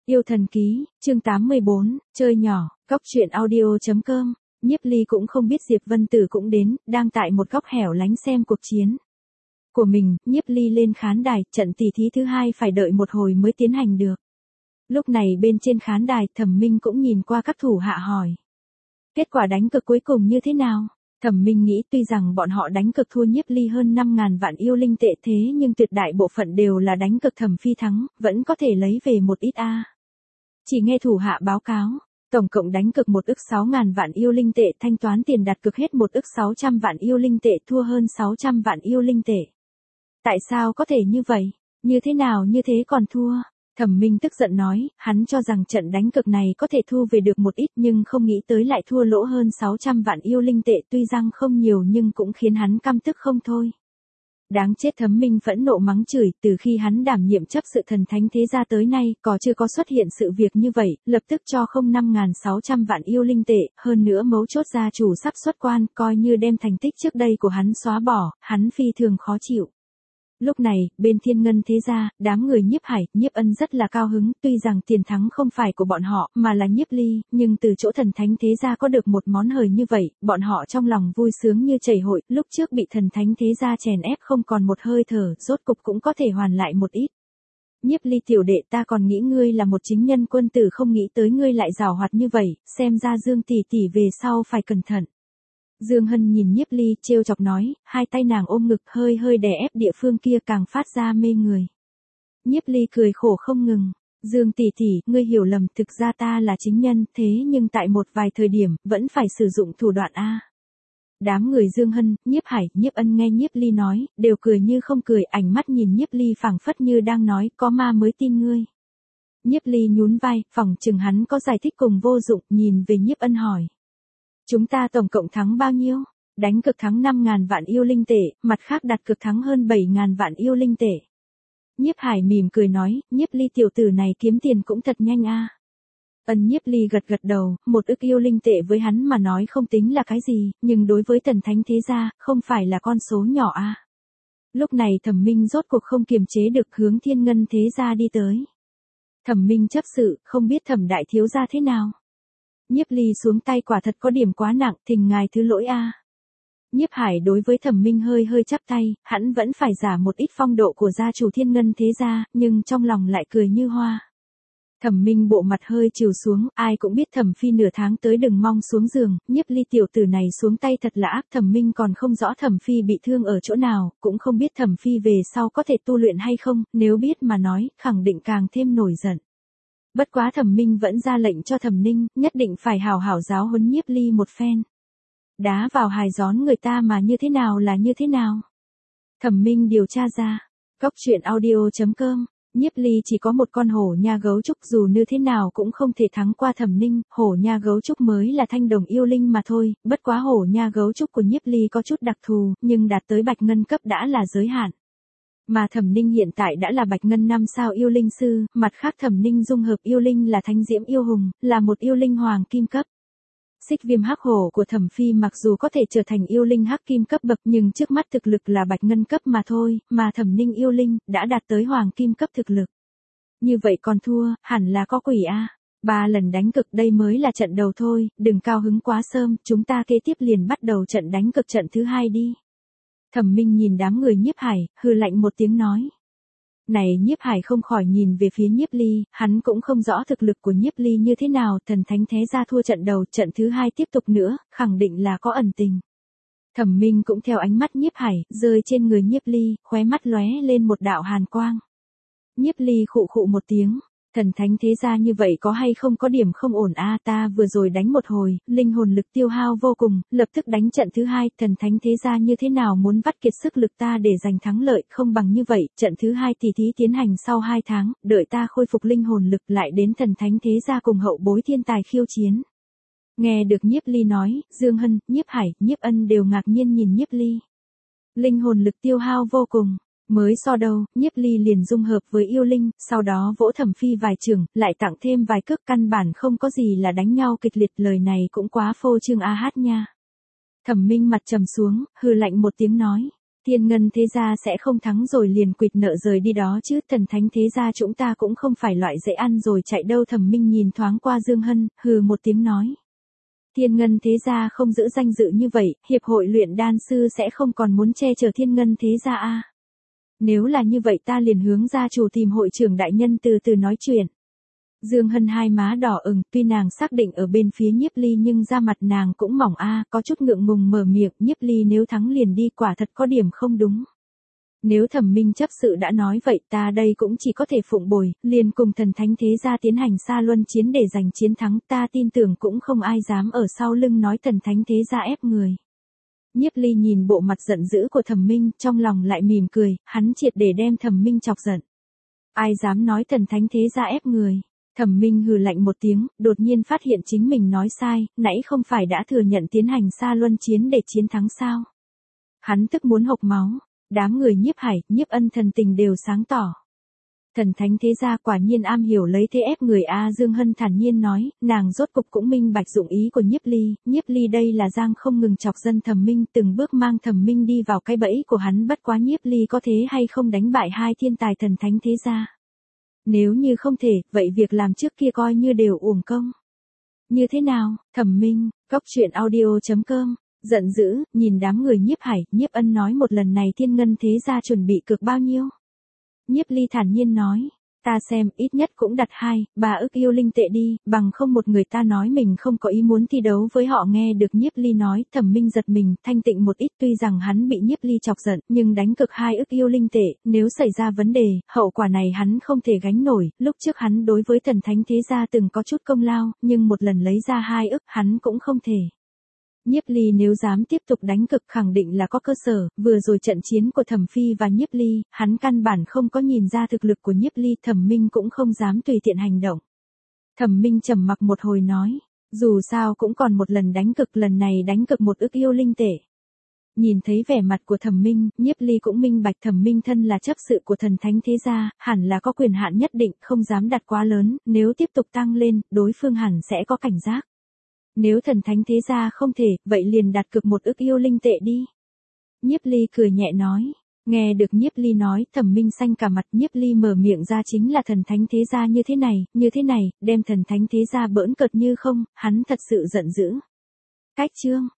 Yêu thần ký, chương 84, chơi nhỏ, góc truyện audio.com. Nhiếp Ly cũng không biết Diệp Vân Tử cũng đến, đang tại một góc hẻo lánh xem cuộc chiến của mình. Nhiếp Ly lên khán đài, trận tỷ thí thứ hai phải đợi một hồi mới tiến hành được. Lúc này bên trên khán đài, Thẩm Minh cũng nhìn qua các thủ hạ hỏi. Kết quả đánh cược cuối cùng như thế nào? Thẩm Minh nghĩ tuy rằng bọn họ đánh cược thua Nhiếp Ly hơn 5.000 vạn yêu linh tệ thế nhưng tuyệt đại bộ phận đều là đánh cược Thẩm Phi thắng, vẫn có thể lấy về một ít a. Chỉ nghe thủ hạ báo cáo, tổng cộng đánh cược 1.600.000 vạn yêu linh tệ, thanh toán tiền đặt cược hết 1.600.000 vạn yêu linh tệ, thua hơn 600 vạn yêu linh tệ. Tại sao có thể như vậy? Như thế nào như thế còn thua? Thẩm Minh tức giận nói, hắn cho rằng trận đánh cược này có thể thu về được một ít nhưng không nghĩ tới lại thua lỗ hơn 600 vạn yêu linh tệ, tuy rằng không nhiều nhưng cũng khiến hắn căm tức không thôi. Đáng chết, Thẩm Minh phẫn nộ mắng chửi, từ khi hắn đảm nhiệm chấp sự thần thánh thế gia tới nay, chưa có xuất hiện sự việc như vậy, lập tức cho không 5.600 vạn yêu linh tệ, hơn nữa mấu chốt gia chủ sắp xuất quan, coi như đem thành tích trước đây của hắn xóa bỏ, hắn phi thường khó chịu. Lúc này, bên Thiên Ngân thế gia, đám người Nhiếp Hải, Nhiếp Ân rất là cao hứng, tuy rằng tiền thắng không phải của bọn họ, mà là Nhiếp Ly, nhưng từ chỗ thần thánh thế gia có được một món hời như vậy, bọn họ trong lòng vui sướng như chảy hội, lúc trước bị thần thánh thế gia chèn ép không còn một hơi thở, rốt cục cũng có thể hoàn lại một ít. Nhiếp Ly tiểu đệ, ta còn nghĩ ngươi là một chính nhân quân tử, không nghĩ tới ngươi lại giàu hoạt như vậy, xem ra Dương tỷ tỷ về sau phải cẩn thận. Dương Hân nhìn Nhiếp Ly, trêu chọc nói, hai tay nàng ôm ngực hơi hơi đè ép địa phương kia càng phát ra mê người. Nhiếp Ly cười khổ không ngừng, Dương tỷ tỷ, ngươi hiểu lầm, thực ra ta là chính nhân, thế nhưng tại một vài thời điểm, vẫn phải sử dụng thủ đoạn a. Đám người Dương Hân, Nhiếp Hải, Nhiếp Ân nghe Nhiếp Ly nói, đều cười như không cười, ánh mắt nhìn Nhiếp Ly phảng phất như đang nói, có ma mới tin ngươi. Nhiếp Ly nhún vai, phỏng chừng hắn có giải thích cùng vô dụng, nhìn về Nhiếp Ân hỏi. Chúng ta tổng cộng thắng bao nhiêu? Đánh cược thắng 5.000 vạn yêu linh tệ, mặt khác đặt cược thắng hơn 7.000 vạn yêu linh tệ. Nhiếp Hải mỉm cười nói, Nhiếp Ly tiểu tử này kiếm tiền cũng thật nhanh a. Ân. Nhiếp Ly gật gật đầu, 1 ức yêu linh tệ với hắn mà nói không tính là cái gì, nhưng đối với thần thánh thế gia, không phải là con số nhỏ a. Lúc này Thẩm Minh rốt cuộc không kiềm chế được hướng Thiên Ngân thế gia đi tới. Thẩm Minh chấp sự, không biết Thẩm đại thiếu gia thế nào? Nhiếp Ly xuống tay quả thật có điểm quá nặng, thỉnh ngài thứ lỗi a. Nhiếp Hải đối với Thẩm Minh hơi hơi chắp tay, hắn vẫn phải giả một ít phong độ của gia chủ Thiên Ngân thế gia, nhưng trong lòng lại cười như hoa. Thẩm Minh bộ mặt hơi trìu xuống, ai cũng biết Thẩm Phi nửa tháng tới đừng mong xuống giường, Nhiếp Ly tiểu tử này xuống tay thật là ác. Thẩm Minh còn không rõ Thẩm Phi bị thương ở chỗ nào, cũng không biết Thẩm Phi về sau có thể tu luyện hay không, nếu biết mà nói, khẳng định càng thêm nổi giận. Bất quá Thẩm Minh vẫn ra lệnh cho Thẩm Ninh, nhất định phải hảo hảo giáo huấn Nhiếp Ly một phen. Đá vào hài gión người ta mà như thế nào là như thế nào? Thẩm Minh điều tra ra. Góc truyện audio.com. Nhiếp Ly chỉ có một con hổ nha gấu trúc, dù như thế nào cũng không thể thắng qua Thẩm Ninh, hổ nha gấu trúc mới là thanh đồng yêu linh mà thôi, bất quá hổ nha gấu trúc của Nhiếp Ly có chút đặc thù, nhưng đạt tới bạch ngân cấp đã là giới hạn. Mà Thẩm Ninh hiện tại đã là bạch ngân 5 sao yêu linh sư, mặt khác Thẩm Ninh dung hợp yêu linh là thánh diễm yêu hùng, là một yêu linh hoàng kim cấp. Xích viêm hắc hổ của Thẩm Phi mặc dù có thể trở thành yêu linh hắc kim cấp bậc nhưng trước mắt thực lực là bạch ngân cấp mà thôi, mà Thẩm Ninh yêu linh đã đạt tới hoàng kim cấp thực lực. Như vậy còn thua, hẳn là có quỷ a. 3 lần đánh cực đây mới là trận đầu thôi, đừng cao hứng quá sớm, chúng ta kế tiếp liền bắt đầu trận đánh cực trận thứ 2 đi. Thẩm Minh nhìn đám người Nhiếp Hải, hừ lạnh một tiếng nói. Này, Nhiếp Hải không khỏi nhìn về phía Nhiếp Ly, hắn cũng không rõ thực lực của Nhiếp Ly như thế nào, thần thánh thế gia thua trận đầu, trận thứ 2 tiếp tục nữa, khẳng định là có ẩn tình. Thẩm Minh cũng theo ánh mắt Nhiếp Hải, rơi trên người Nhiếp Ly, khóe mắt lóe lên một đạo hàn quang. Nhiếp Ly khụ khụ một tiếng. Thần thánh thế gia như vậy có hay không có điểm không ổn a, ta vừa rồi đánh một hồi, linh hồn lực tiêu hao vô cùng, lập tức đánh trận thứ 2, thần thánh thế gia như thế nào muốn vắt kiệt sức lực ta để giành thắng lợi, không bằng như vậy, trận thứ 2 tỷ thí tiến hành sau 2 tháng, đợi ta khôi phục linh hồn lực lại đến thần thánh thế gia cùng hậu bối thiên tài khiêu chiến. Nghe được Nhiếp Ly nói, Dương Hân, Nhiếp Hải, Nhiếp Ân đều ngạc nhiên nhìn Nhiếp Ly. Linh hồn lực tiêu hao vô cùng. Mới so đâu, Nhiếp Ly liền dung hợp với yêu linh, sau đó vỗ Thẩm Phi vài chưởng, lại tặng thêm vài cước, căn bản không có gì là đánh nhau kịch liệt, lời này cũng quá phô trương a hát nha. Thẩm Minh mặt trầm xuống, hừ lạnh một tiếng nói. Thiên ngân thế gia sẽ không thắng rồi liền quỵt nợ rời đi đó chứ, thần thánh thế gia chúng ta cũng không phải loại dễ ăn rồi chạy đâu. Thẩm Minh nhìn thoáng qua Dương Hân, hừ một tiếng nói. Thiên ngân thế gia không giữ danh dự như vậy, hiệp hội luyện đan sư sẽ không còn muốn che chở thiên ngân thế gia à. Nếu là như vậy ta liền hướng gia chủ tìm hội trưởng đại nhân từ từ nói chuyện. Dương Hân hai má đỏ ửng, tuy nàng xác định ở bên phía Nhiếp Ly nhưng da mặt nàng cũng mỏng a, có chút ngượng ngùng mở miệng, Nhiếp Ly nếu thắng liền đi, quả thật có điểm không đúng. Nếu Thẩm Minh chấp sự đã nói vậy ta đây cũng chỉ có thể phụng bồi, liền cùng thần thánh thế gia tiến hành xa luân chiến để giành chiến thắng, ta tin tưởng cũng không ai dám ở sau lưng nói thần thánh thế gia ép người. Nhiếp Ly nhìn bộ mặt giận dữ của Thẩm Minh, trong lòng lại mỉm cười, hắn triệt để đem Thẩm Minh chọc giận. Ai dám nói thần thánh thế gia ép người? Thẩm Minh hừ lạnh một tiếng, đột nhiên phát hiện chính mình nói sai, nãy không phải đã thừa nhận tiến hành xa luân chiến để chiến thắng sao? Hắn tức muốn hộc máu, đám người Nhiếp Hải, Nhiếp Ân thần tình đều sáng tỏ. Thần thánh thế gia quả nhiên am hiểu lấy thế ép người a. Dương Hân thản nhiên nói, nàng rốt cục cũng minh bạch dụng ý của Nhiếp Ly đây là giang không ngừng chọc dân Thẩm Minh, từng bước mang Thẩm Minh đi vào cái bẫy của hắn, bất quá Nhiếp Ly có thế hay không đánh bại hai thiên tài thần thánh thế gia? Nếu như không thể, vậy việc làm trước kia coi như đều uổng công. Như thế nào, Thẩm Minh, goctruyện.audio.com, giận dữ, nhìn đám người Nhiếp Hải, Nhiếp Ân nói một lần này thiên ngân thế gia chuẩn bị cược bao nhiêu? Nhiếp Ly thản nhiên nói, ta xem, ít nhất cũng đặt 2-3 ức yêu linh tệ đi, bằng không một người ta nói mình không có ý muốn thi đấu với họ. Nghe được Nhiếp Ly nói, Thẩm Minh giật mình, thanh tịnh một ít, tuy rằng hắn bị Nhiếp Ly chọc giận, nhưng đánh cược 2 ức yêu linh tệ, nếu xảy ra vấn đề, hậu quả này hắn không thể gánh nổi. Lúc trước hắn đối với thần thánh thế gia từng có chút công lao, nhưng một lần lấy ra 2 ức hắn cũng không thể. Nhiếp Ly nếu dám tiếp tục đánh cược khẳng định là có cơ sở, vừa rồi trận chiến của Thẩm Phi và Nhiếp Ly, hắn căn bản không có nhìn ra thực lực của Nhiếp Ly, Thẩm Minh cũng không dám tùy tiện hành động. Thẩm Minh trầm mặc một hồi nói, dù sao cũng còn một lần đánh cược, lần này đánh cược 1 ức yêu linh tệ. Nhìn thấy vẻ mặt của Thẩm Minh, Nhiếp Ly cũng minh bạch Thẩm Minh thân là chấp sự của thần thánh thế gia, hẳn là có quyền hạn nhất định, không dám đặt quá lớn, nếu tiếp tục tăng lên, đối phương hẳn sẽ có cảnh giác. Nếu thần thánh thế gia không thể, vậy liền đặt cược 1 ức yêu linh tệ đi. Nhiếp Ly cười nhẹ nói. Nghe được Nhiếp Ly nói, Thẩm Minh xanh cả mặt. Nhiếp Ly mở miệng ra chính là thần thánh thế gia như thế này, đem thần thánh thế gia bỡn cợt như không, hắn thật sự giận dữ. Cách chương.